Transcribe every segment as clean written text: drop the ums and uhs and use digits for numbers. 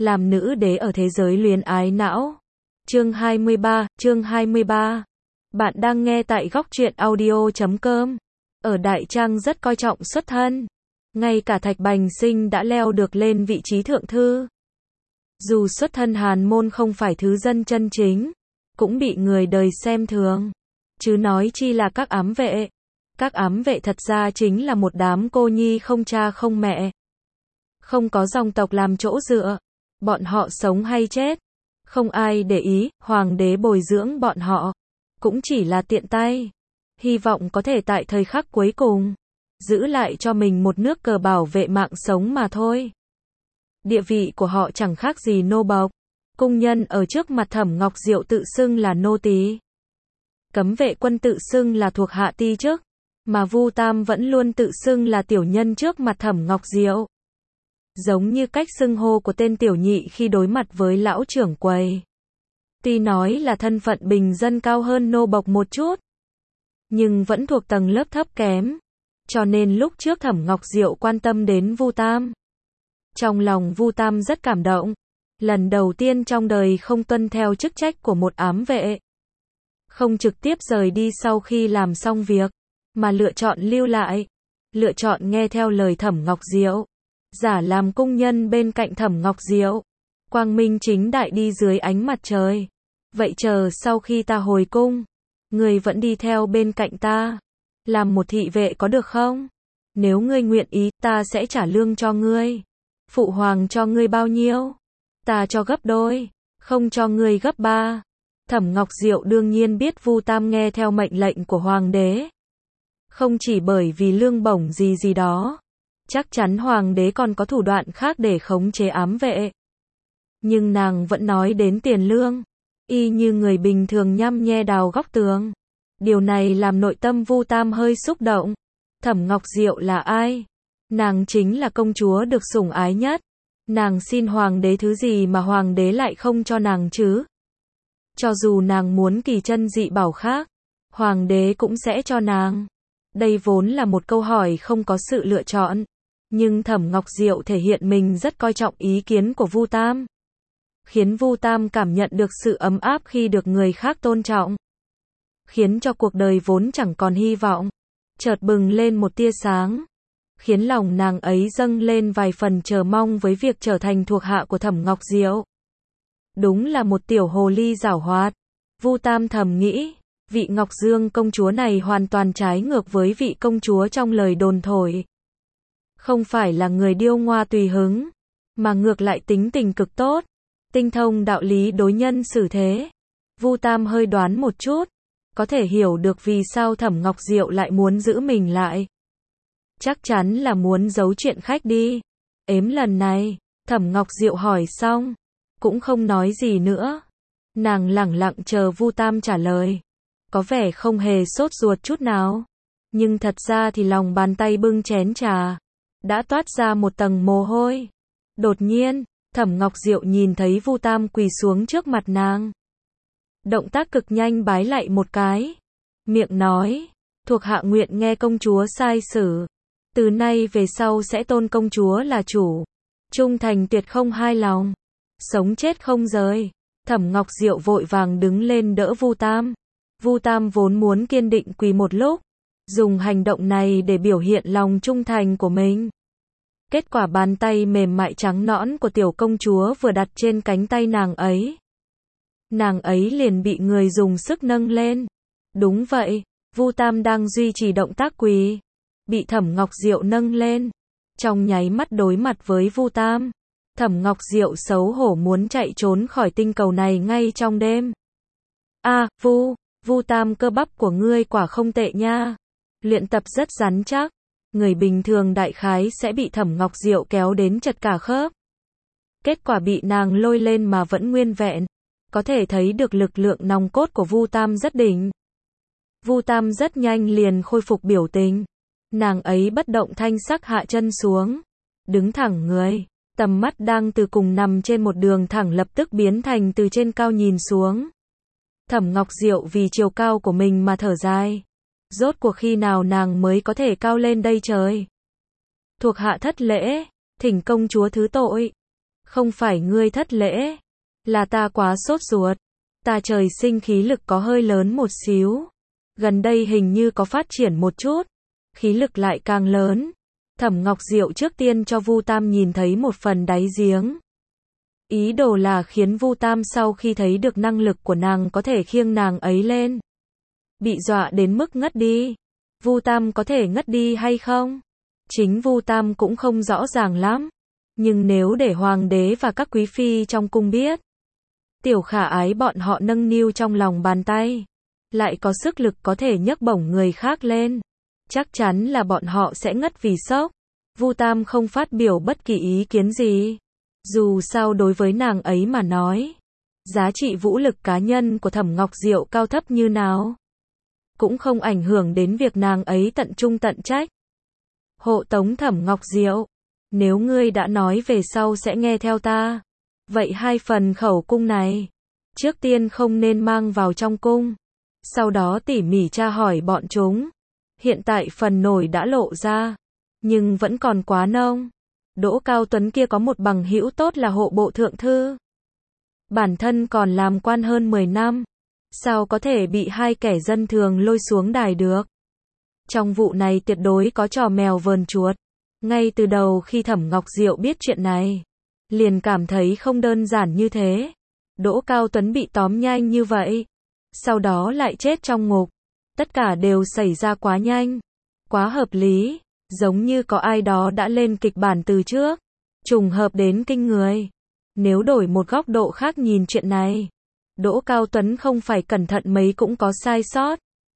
làm nữ đế ở thế giới luyến ái não. Chương 23. Bạn đang nghe tại góc truyện audio.com. Ở Đại Trang rất coi trọng xuất thân. Ngay cả Thạch Bành Sinh đã leo được lên vị trí thượng thư. Dù xuất thân hàn môn không phải thứ dân chân chính, cũng bị người đời xem thường. Chứ nói chi là các ám vệ. Các ám vệ thật ra chính là một đám cô nhi không cha không mẹ. Không có dòng tộc làm chỗ dựa. Bọn họ sống hay chết, không ai để ý, hoàng đế bồi dưỡng bọn họ. Cũng chỉ là tiện tay. Hy vọng có thể tại thời khắc cuối cùng, giữ lại cho mình một nước cờ bảo vệ mạng sống mà thôi. Địa vị của họ chẳng khác gì nô bộc. Cung nhân ở trước mặt Thẩm Ngọc Diệu tự xưng là nô tỳ. Cấm vệ quân tự xưng là thuộc hạ ti chức. Mà Vu Tam vẫn luôn tự xưng là tiểu nhân trước mặt Thẩm Ngọc Diệu. Giống như cách xưng hô của tên tiểu nhị khi đối mặt với lão trưởng quầy. Tuy nói là thân phận bình dân cao hơn nô bộc một chút, nhưng vẫn thuộc tầng lớp thấp kém. Cho nên lúc trước Thẩm Ngọc Diệu quan tâm đến Vu Tam, trong lòng Vu Tam rất cảm động. Lần đầu tiên trong đời không tuân theo chức trách của một ám vệ. Không trực tiếp rời đi sau khi làm xong việc, mà lựa chọn lưu lại. Lựa chọn nghe theo lời Thẩm Ngọc Diệu. Giả làm cung nhân bên cạnh Thẩm Ngọc Diệu. Quang minh chính đại đi dưới ánh mặt trời. Vậy chờ sau khi ta hồi cung, ngươi vẫn đi theo bên cạnh ta. Làm một thị vệ có được không? Nếu ngươi nguyện ý, ta sẽ trả lương cho ngươi. Phụ hoàng cho ngươi bao nhiêu? Ta cho gấp đôi, không cho ngươi gấp ba. Thẩm Ngọc Diệu đương nhiên biết Vu Tam nghe theo mệnh lệnh của hoàng đế. Không chỉ bởi vì lương bổng gì đó. Chắc chắn hoàng đế còn có thủ đoạn khác để khống chế ám vệ. Nhưng nàng vẫn nói đến tiền lương, y như người bình thường nhăm nhe đào góc tường. Điều này làm nội tâm Vu Tam hơi xúc động. Thẩm Ngọc Diệu là ai? Nàng chính là công chúa được sủng ái nhất. Nàng xin hoàng đế thứ gì mà hoàng đế lại không cho nàng chứ? Cho dù nàng muốn kỳ chân dị bảo khác, hoàng đế cũng sẽ cho nàng. Đây vốn là một câu hỏi không có sự lựa chọn. Nhưng Thẩm Ngọc Diệu thể hiện mình rất coi trọng ý kiến của Vu Tam. Khiến Vu Tam cảm nhận được sự ấm áp khi được người khác tôn trọng. Khiến cho cuộc đời vốn chẳng còn hy vọng, chợt bừng lên một tia sáng. Khiến lòng nàng ấy dâng lên vài phần chờ mong với việc trở thành thuộc hạ của Thẩm Ngọc Diệu. Đúng là một tiểu hồ ly giảo hoạt. Vu Tam thầm nghĩ, vị Ngọc Dương công chúa này hoàn toàn trái ngược với vị công chúa trong lời đồn thổi. Không phải là người điêu ngoa tùy hứng, mà ngược lại tính tình cực tốt, tinh thông đạo lý đối nhân xử thế. Vu Tam hơi đoán một chút, có thể hiểu được vì sao Thẩm Ngọc Diệu lại muốn giữ mình lại. Chắc chắn là muốn giấu chuyện khách đi. Ếm lần này, Thẩm Ngọc Diệu hỏi xong, cũng không nói gì nữa. Nàng lẳng lặng chờ Vu Tam trả lời. Có vẻ không hề sốt ruột chút nào. Nhưng thật ra thì lòng bàn tay bưng chén trà đã toát ra một tầng mồ hôi. Đột nhiên, Thẩm Ngọc Diệu nhìn thấy Vu Tam quỳ xuống trước mặt nàng. Động tác cực nhanh bái lạy một cái. Miệng nói, thuộc hạ nguyện nghe công chúa sai sử. Từ nay về sau sẽ tôn công chúa là chủ. Trung thành tuyệt không hai lòng. Sống chết không rời. Thẩm Ngọc Diệu vội vàng đứng lên đỡ Vu Tam. Vu Tam vốn muốn kiên định quỳ một lúc, dùng hành động này để biểu hiện lòng trung thành của mình. Kết quả bàn tay mềm mại trắng nõn của tiểu công chúa vừa đặt trên cánh tay nàng ấy. Nàng ấy liền bị người dùng sức nâng lên. Đúng vậy, Vu Tam đang duy trì động tác quỳ, bị Thẩm Ngọc Diệu nâng lên. Trong nháy mắt đối mặt với Vu Tam, Thẩm Ngọc Diệu xấu hổ muốn chạy trốn khỏi tinh cầu này ngay trong đêm. Vu Tam cơ bắp của ngươi quả không tệ nha. Luyện tập rất rắn chắc. Người bình thường đại khái sẽ bị Thẩm Ngọc Diệu kéo đến chật cả khớp. Kết quả bị nàng lôi lên mà vẫn nguyên vẹn. Có thể thấy được lực lượng nòng cốt của Vu Tam rất đỉnh. Vu Tam rất nhanh liền khôi phục biểu tình. Nàng ấy bất động thanh sắc hạ chân xuống. Đứng thẳng người. Tầm mắt đang từ cùng nằm trên một đường thẳng lập tức biến thành từ trên cao nhìn xuống. Thẩm Ngọc Diệu vì chiều cao của mình mà thở dài. Rốt cuộc khi nào nàng mới có thể cao lên đây trời? Thuộc hạ thất lễ, thỉnh công chúa thứ tội. Không phải ngươi thất lễ, là ta quá sốt ruột. Ta trời sinh khí lực có hơi lớn một xíu. Gần đây hình như có phát triển một chút, khí lực lại càng lớn. Thẩm Ngọc Diệu trước tiên cho Vu Tam nhìn thấy một phần đáy giếng. Ý đồ là khiến Vu Tam sau khi thấy được năng lực của nàng có thể khiêng nàng ấy lên. Bị dọa đến mức ngất đi. Vu Tam có thể ngất đi hay không? Chính Vu Tam cũng không rõ ràng lắm. Nhưng nếu để hoàng đế và các quý phi trong cung biết, Tiểu Khả Ái bọn họ nâng niu trong lòng bàn tay, lại có sức lực có thể nhấc bổng người khác lên, chắc chắn là bọn họ sẽ ngất vì sốc. Vu Tam không phát biểu bất kỳ ý kiến gì. Dù sao đối với nàng ấy mà nói, giá trị vũ lực cá nhân của Thẩm Ngọc Diệu cao thấp như nào, cũng không ảnh hưởng đến việc nàng ấy tận trung tận trách. Hộ tống Thẩm Ngọc Diệu, nếu ngươi đã nói về sau sẽ nghe theo ta, vậy 2 phần khẩu cung này, trước tiên không nên mang vào trong cung, sau đó tỉ mỉ tra hỏi bọn chúng. Hiện tại phần nổi đã lộ ra, nhưng vẫn còn quá nông. Đỗ Cao Tuấn kia có một bằng hữu tốt là hộ bộ thượng thư. Bản thân còn làm quan hơn 10 năm. Sao có thể bị 2 kẻ dân thường lôi xuống đài được? Trong vụ này tuyệt đối có trò mèo vờn chuột. Ngay từ đầu khi Thẩm Ngọc Diệu biết chuyện này, liền cảm thấy không đơn giản như thế. Đỗ Cao Tuấn bị tóm nhanh như vậy, sau đó lại chết trong ngục. Tất cả đều xảy ra quá nhanh, quá hợp lý, giống như có ai đó đã lên kịch bản từ trước, trùng hợp đến kinh người. Nếu đổi một góc độ khác nhìn chuyện này, Đỗ Cao Tuấn không phải cẩn thận mấy cũng có sai sót,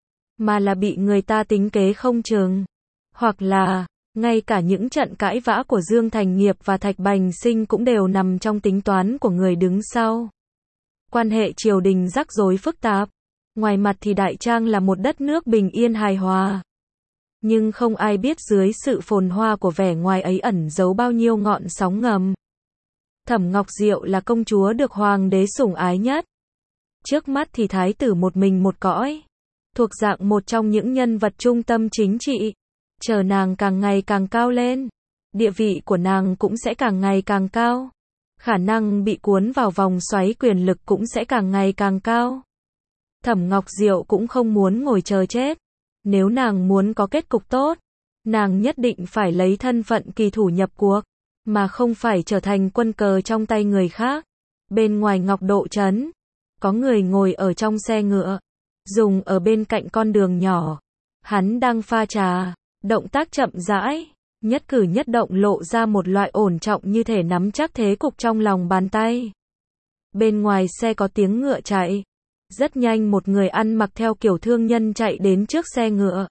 mà là bị người ta tính kế không chừng, hoặc là ngay cả những trận cãi vã của Dương Thành Nghiệp và Thạch Bành Sinh cũng đều nằm trong tính toán của người đứng sau. Quan hệ triều đình rắc rối phức tạp. Ngoài mặt thì Đại Trang là một đất nước bình yên hài hòa. Nhưng không ai biết dưới sự phồn hoa của vẻ ngoài ấy ẩn giấu bao nhiêu ngọn sóng ngầm. Thẩm Ngọc Diệu là công chúa được hoàng đế sủng ái nhất. Trước mắt thì thái tử một mình một cõi, thuộc dạng một trong những nhân vật trung tâm chính trị. Chờ nàng càng ngày càng cao lên, địa vị của nàng cũng sẽ càng ngày càng cao. Khả năng bị cuốn vào vòng xoáy quyền lực cũng sẽ càng ngày càng cao. Thẩm Ngọc Diệu cũng không muốn ngồi chờ chết. Nếu nàng muốn có kết cục tốt, nàng nhất định phải lấy thân phận kỳ thủ nhập cuộc, mà không phải trở thành quân cờ trong tay người khác. Bên ngoài Ngọc Độ Trấn, có người ngồi ở trong xe ngựa, dùng ở bên cạnh con đường nhỏ. Hắn đang pha trà, động tác chậm rãi, nhất cử nhất động lộ ra một loại ổn trọng như thể nắm chắc thế cục trong lòng bàn tay. Bên ngoài xe có tiếng ngựa chạy. Rất nhanh một người ăn mặc theo kiểu thương nhân chạy đến trước xe ngựa.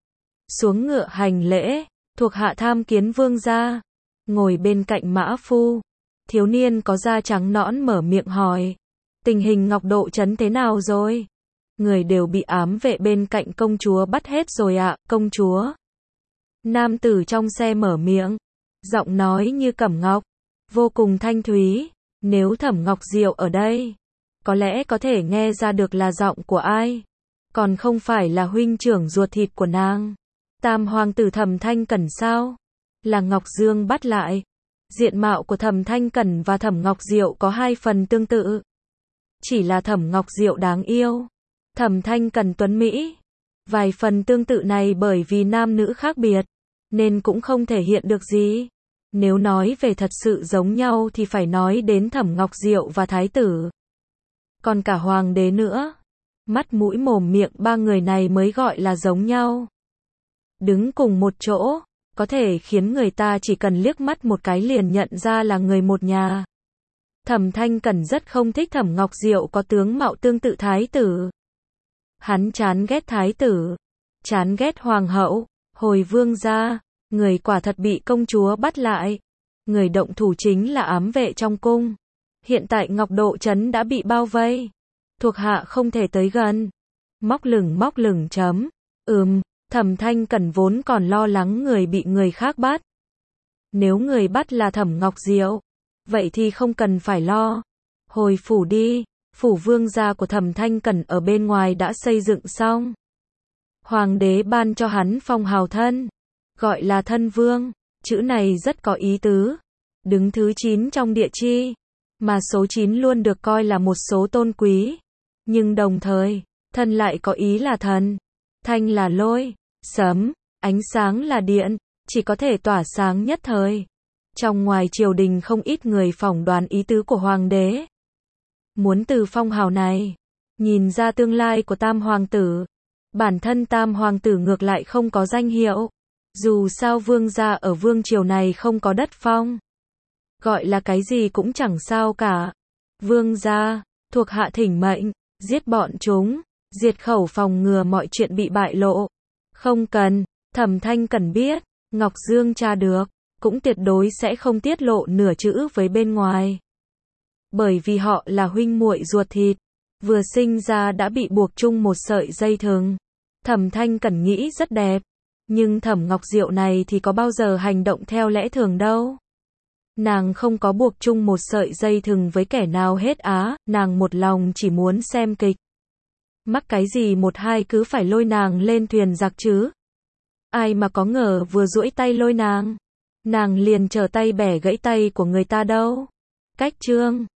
Xuống ngựa hành lễ, thuộc hạ tham kiến vương gia. Ngồi bên cạnh mã phu, thiếu niên có da trắng nõn mở miệng hỏi. Tình hình Ngọc Độ Trấn thế nào rồi? Người đều bị ám vệ bên cạnh công chúa bắt hết rồi ạ, công chúa. Nam tử trong xe mở miệng, giọng nói như cẩm ngọc, vô cùng thanh thúy. Nếu Thẩm Ngọc Diệu ở đây, có lẽ có thể nghe ra được là giọng của ai, còn không phải là huynh trưởng ruột thịt của nàng. Tam hoàng tử Thẩm Thanh Cẩn sao? Là Ngọc Dương bắt lại. Diện mạo của Thẩm Thanh Cẩn và Thẩm Ngọc Diệu có 2 phần tương tự. Chỉ là Thẩm Ngọc Diệu đáng yêu, Thẩm Thanh Cẩn tuấn mỹ. Vài phần tương tự này bởi vì nam nữ khác biệt, nên cũng không thể hiện được gì. Nếu nói về thật sự giống nhau thì phải nói đến Thẩm Ngọc Diệu và Thái tử. Còn cả hoàng đế nữa. Mắt mũi mồm miệng 3 người này mới gọi là giống nhau. Đứng cùng một chỗ, có thể khiến người ta chỉ cần liếc mắt một cái liền nhận ra là người một nhà. Thẩm Thanh Cẩn rất không thích Thẩm Ngọc Diệu có tướng mạo tương tự thái tử. Hắn chán ghét thái tử, chán ghét hoàng hậu, hồi vương gia, người quả thật bị công chúa bắt lại. Người động thủ chính là ám vệ trong cung. Hiện tại Ngọc Độ Trấn đã bị bao vây, thuộc hạ không thể tới gần. Móc lửng chấm. Thẩm Thanh Cẩn vốn còn lo lắng người bị người khác bắt. Nếu người bắt là Thẩm Ngọc Diệu, vậy thì không cần phải lo. Hồi phủ đi, phủ vương gia của Thẩm Thanh Cẩn ở bên ngoài đã xây dựng xong. Hoàng đế ban cho hắn phong hào thân, gọi là thân vương, chữ này rất có ý tứ. đứng thứ 9 trong địa chi, mà số 9 luôn được coi là một số tôn quý. Nhưng đồng thời, thân lại có ý là thần, thanh là lôi, sấm, ánh sáng là điện, chỉ có thể tỏa sáng nhất thời. Trong ngoài triều đình không ít người phỏng đoán ý tứ của hoàng đế. Muốn từ phong hào này, nhìn ra tương lai của tam hoàng tử. Bản thân tam hoàng tử ngược lại không có danh hiệu. Dù sao vương gia ở vương triều này không có đất phong. Gọi là cái gì cũng chẳng sao cả. Vương gia, thuộc hạ thỉnh mệnh, giết bọn chúng, diệt khẩu phòng ngừa mọi chuyện bị bại lộ. Không cần, Thẩm Thanh Cẩn biết, Ngọc Dương tra được, cũng tuyệt đối sẽ không tiết lộ nửa chữ với bên ngoài. Bởi vì họ là huynh muội ruột thịt, vừa sinh ra đã bị buộc chung một sợi dây thừng. Thẩm Thanh Cẩn nghĩ rất đẹp, nhưng Thẩm Ngọc Diệu này thì có bao giờ hành động theo lẽ thường đâu. Nàng không có buộc chung một sợi dây thừng với kẻ nào hết á, nàng một lòng chỉ muốn xem kịch. Mắc cái gì một hai cứ phải lôi nàng lên thuyền giặc chứ. Ai mà có ngờ vừa duỗi tay lôi nàng liền trở tay bẻ gãy tay của người ta đâu. Cách chương